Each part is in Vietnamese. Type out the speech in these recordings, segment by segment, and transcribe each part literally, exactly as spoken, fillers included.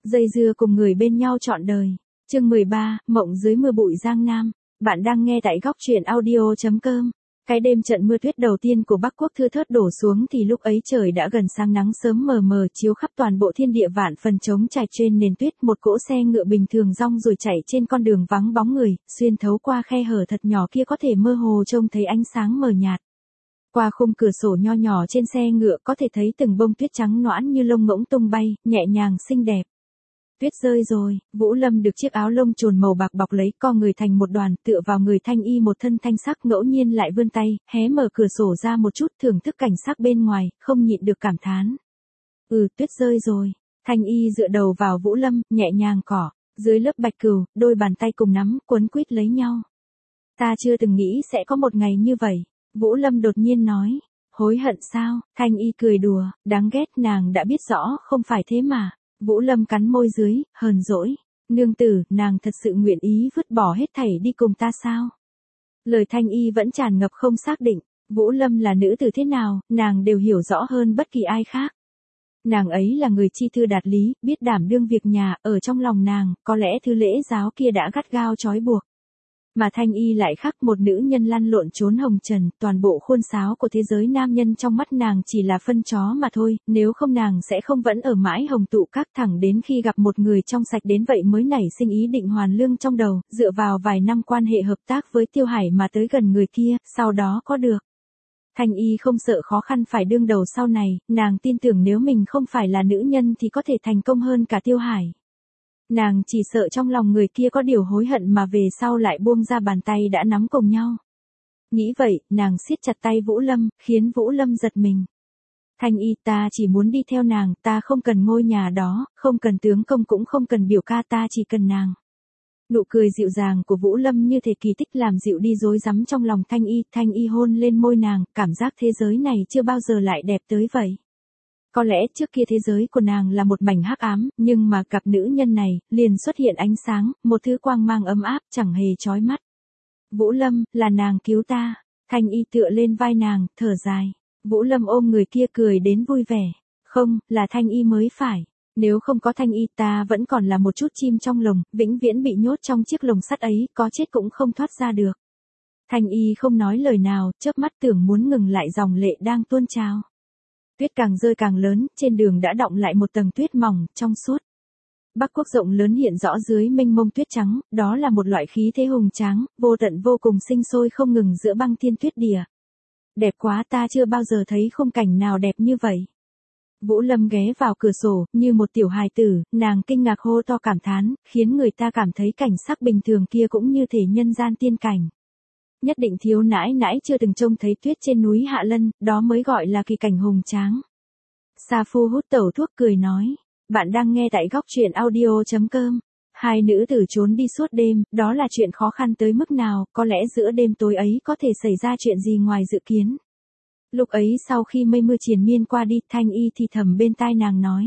Dây dưa cùng người bên nhau trọn đời. Chương mười ba, Mộng dưới mưa bụi Giang Nam. Bạn đang nghe tại góc truyện audio chấm com. Cái đêm trận mưa tuyết đầu tiên của Bắc Quốc thưa thớt đổ xuống thì lúc ấy trời đã gần sáng, nắng sớm mờ mờ chiếu khắp toàn bộ thiên địa, vạn phần trống trải trên nền tuyết. Một cỗ xe ngựa bình thường rong rồi chạy trên con đường vắng bóng người, xuyên thấu qua khe hở thật nhỏ kia có thể mơ hồ trông thấy ánh sáng mờ nhạt. Qua khung cửa sổ nho nhỏ trên xe ngựa có thể thấy từng bông tuyết trắng nõn như lông ngỗng tung bay, nhẹ nhàng xinh đẹp. Tuyết rơi rồi, Vũ Lâm được chiếc áo lông trồn màu bạc bọc lấy, co người thành một đoàn, tựa vào người Thanh Y một thân thanh sắc, ngẫu nhiên lại vươn tay, hé mở cửa sổ ra một chút, thưởng thức cảnh sắc bên ngoài, không nhịn được cảm thán. Ừ, tuyết rơi rồi. Thanh Y dựa đầu vào Vũ Lâm, nhẹ nhàng cỏ, dưới lớp bạch cừu, đôi bàn tay cùng nắm, quấn quýt lấy nhau. Ta chưa từng nghĩ sẽ có một ngày như vậy, Vũ Lâm đột nhiên nói. Hối hận sao? Thanh Y cười đùa, đáng ghét, nàng đã biết rõ không phải thế mà. Vũ Lâm cắn môi dưới, hờn dỗi. Nương tử, nàng thật sự nguyện ý vứt bỏ hết thảy đi cùng ta sao? Lời Thanh Y vẫn tràn ngập không xác định. Vũ Lâm là nữ tử thế nào, nàng đều hiểu rõ hơn bất kỳ ai khác. Nàng ấy là người chi thư đạt lý, biết đảm đương việc nhà, ở trong lòng nàng, có lẽ thứ lễ giáo kia đã gắt gao trói buộc. Mà Thanh Y lại khác, một nữ nhân lăn lộn trốn hồng trần, toàn bộ khuôn sáo của thế giới nam nhân trong mắt nàng chỉ là phân chó mà thôi, nếu không nàng sẽ không vẫn ở mãi hồng tụ các, thẳng đến khi gặp một người trong sạch đến vậy mới nảy sinh ý định hoàn lương trong đầu, dựa vào vài năm quan hệ hợp tác với Tiêu Hải mà tới gần người kia, sau đó có được. Thanh Y không sợ khó khăn phải đương đầu sau này, nàng tin tưởng nếu mình không phải là nữ nhân thì có thể thành công hơn cả Tiêu Hải. Nàng chỉ sợ trong lòng người kia có điều hối hận mà về sau lại buông ra bàn tay đã nắm cùng nhau. Nghĩ vậy, nàng siết chặt tay Vũ Lâm, khiến Vũ Lâm giật mình. Thanh Y, ta chỉ muốn đi theo nàng, ta không cần ngôi nhà đó, không cần tướng công cũng không cần biểu ca, ta chỉ cần nàng. Nụ cười dịu dàng của Vũ Lâm như thể kỳ tích làm dịu đi rối rắm trong lòng Thanh Y. Thanh Y hôn lên môi nàng, cảm giác thế giới này chưa bao giờ lại đẹp tới vậy. Có lẽ trước kia thế giới của nàng là một mảnh hắc ám, nhưng mà gặp nữ nhân này, liền xuất hiện ánh sáng, một thứ quang mang ấm áp, chẳng hề chói mắt. Vũ Lâm, là nàng cứu ta. Thanh Y tựa lên vai nàng, thở dài. Vũ Lâm ôm người kia cười đến vui vẻ. Không, là Thanh Y mới phải. Nếu không có Thanh Y ta vẫn còn là một chút chim trong lồng, vĩnh viễn bị nhốt trong chiếc lồng sắt ấy, có chết cũng không thoát ra được. Thanh Y không nói lời nào, chớp mắt tưởng muốn ngừng lại dòng lệ đang tuôn trào. Tuyết càng rơi càng lớn, trên đường đã đọng lại một tầng tuyết mỏng, trong suốt. Bắc Quốc rộng lớn hiện rõ dưới mênh mông tuyết trắng, đó là một loại khí thế hùng tráng, vô tận vô cùng sinh sôi không ngừng giữa băng thiên tuyết địa. Đẹp quá, ta chưa bao giờ thấy khung cảnh nào đẹp như vậy. Vũ Lâm ghé vào cửa sổ, như một tiểu hài tử, nàng kinh ngạc hô to cảm thán, khiến người ta cảm thấy cảnh sắc bình thường kia cũng như thể nhân gian tiên cảnh. Nhất định thiếu nãi nãi chưa từng trông thấy tuyết trên núi Hạ Lân, đó mới gọi là kỳ cảnh hùng tráng. Sa Phu hút tẩu thuốc cười nói, bạn đang nghe tại góc truyện audio chấm com. Hai nữ tử trốn đi suốt đêm, đó là chuyện khó khăn tới mức nào, có lẽ giữa đêm tối ấy có thể xảy ra chuyện gì ngoài dự kiến. Lúc ấy sau khi mây mưa triền miên qua đi, Thanh Y thì thầm bên tai nàng nói.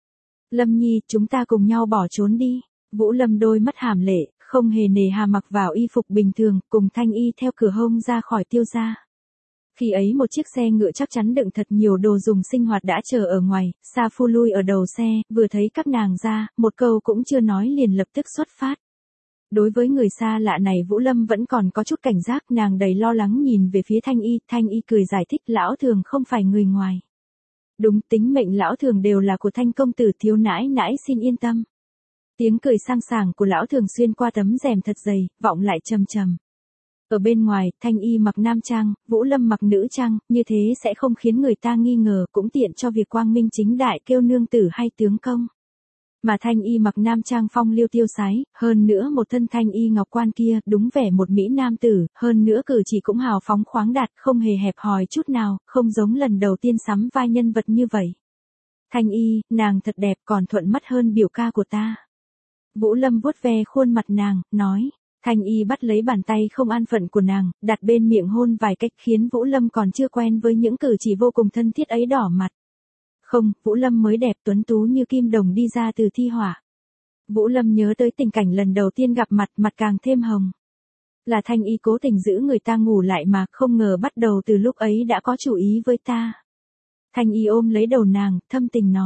Lâm Nhi, chúng ta cùng nhau bỏ trốn đi. Vũ Lâm đôi mắt hàm lệ, không hề nề hà mặc vào y phục bình thường, cùng Thanh Y theo cửa hông ra khỏi Tiêu gia. Khi ấy một chiếc xe ngựa chắc chắn đựng thật nhiều đồ dùng sinh hoạt đã chờ ở ngoài, Sa Phu lui ở đầu xe, vừa thấy các nàng ra, một câu cũng chưa nói liền lập tức xuất phát. Đối với người xa lạ này Vũ Lâm vẫn còn có chút cảnh giác, nàng đầy lo lắng nhìn về phía Thanh Y, Thanh Y cười giải thích, lão thường không phải người ngoài. Đúng, tính mệnh lão thường đều là của Thanh công tử, thiếu nãi nãi xin yên tâm. Tiếng cười sang sảng của lão thường xuyên qua tấm rèm thật dày, vọng lại trầm trầm. Ở bên ngoài, Thanh Y mặc nam trang, Vũ Lâm mặc nữ trang, như thế sẽ không khiến người ta nghi ngờ, cũng tiện cho việc quang minh chính đại kêu nương tử hay tướng công. Mà Thanh Y mặc nam trang phong liêu tiêu sái, hơn nữa một thân Thanh Y ngọc quan kia, đúng vẻ một mỹ nam tử, hơn nữa cử chỉ cũng hào phóng khoáng đạt, không hề hẹp hòi chút nào, không giống lần đầu tiên sắm vai nhân vật như vậy. Thanh Y, nàng thật đẹp, còn thuận mắt hơn biểu ca của ta. Vũ Lâm vuốt ve khuôn mặt nàng, nói. Thanh Y bắt lấy bàn tay không an phận của nàng, đặt bên miệng hôn vài cách khiến Vũ Lâm còn chưa quen với những cử chỉ vô cùng thân thiết ấy đỏ mặt. Không, Vũ Lâm mới đẹp tuấn tú như kim đồng đi ra từ thi hỏa. Vũ Lâm nhớ tới tình cảnh lần đầu tiên gặp mặt, mặt càng thêm hồng. Là Thanh Y cố tình giữ người ta ngủ lại mà, không ngờ bắt đầu từ lúc ấy đã có chủ ý với ta. Thanh Y ôm lấy đầu nàng, thâm tình nói.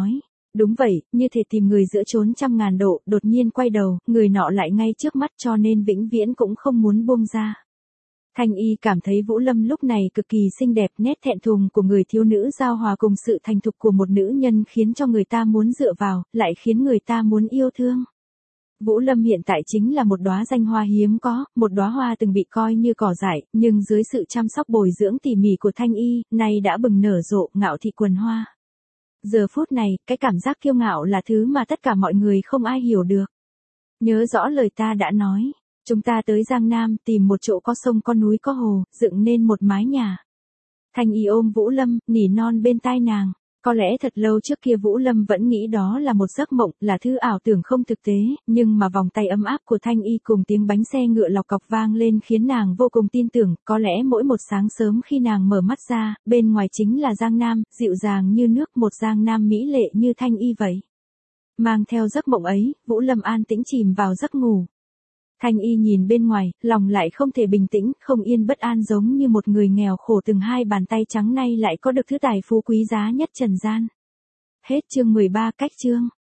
Đúng vậy, như thể tìm người giữa chốn trăm ngàn độ, đột nhiên quay đầu, người nọ lại ngay trước mắt cho nên vĩnh viễn cũng không muốn buông ra. Thanh Y cảm thấy Vũ Lâm lúc này cực kỳ xinh đẹp, nét thẹn thùng của người thiếu nữ giao hòa cùng sự thành thục của một nữ nhân khiến cho người ta muốn dựa vào, lại khiến người ta muốn yêu thương. Vũ Lâm hiện tại chính là một đóa danh hoa hiếm có, một đóa hoa từng bị coi như cỏ dại, nhưng dưới sự chăm sóc bồi dưỡng tỉ mỉ của Thanh Y, nay đã bừng nở rộ, ngạo thị quần hoa. Giờ phút này, cái cảm giác kiêu ngạo là thứ mà tất cả mọi người không ai hiểu được. Nhớ rõ lời ta đã nói, chúng ta tới Giang Nam tìm một chỗ có sông có núi có hồ, dựng nên một mái nhà. Thanh Y ôm Vũ Lâm, nỉ non bên tai nàng. Có lẽ thật lâu trước kia Vũ Lâm vẫn nghĩ đó là một giấc mộng, là thứ ảo tưởng không thực tế, nhưng mà vòng tay ấm áp của Thanh Y cùng tiếng bánh xe ngựa lọc cọc vang lên khiến nàng vô cùng tin tưởng, có lẽ mỗi một sáng sớm khi nàng mở mắt ra, bên ngoài chính là Giang Nam, dịu dàng như nước, một Giang Nam mỹ lệ như Thanh Y vậy. Mang theo giấc mộng ấy, Vũ Lâm an tĩnh chìm vào giấc ngủ. Thanh Y nhìn bên ngoài, lòng lại không thể bình tĩnh, không yên bất an giống như một người nghèo khổ từng hai bàn tay trắng nay lại có được thứ tài phú quý giá nhất trần gian. Hết chương mười ba. Cách chương.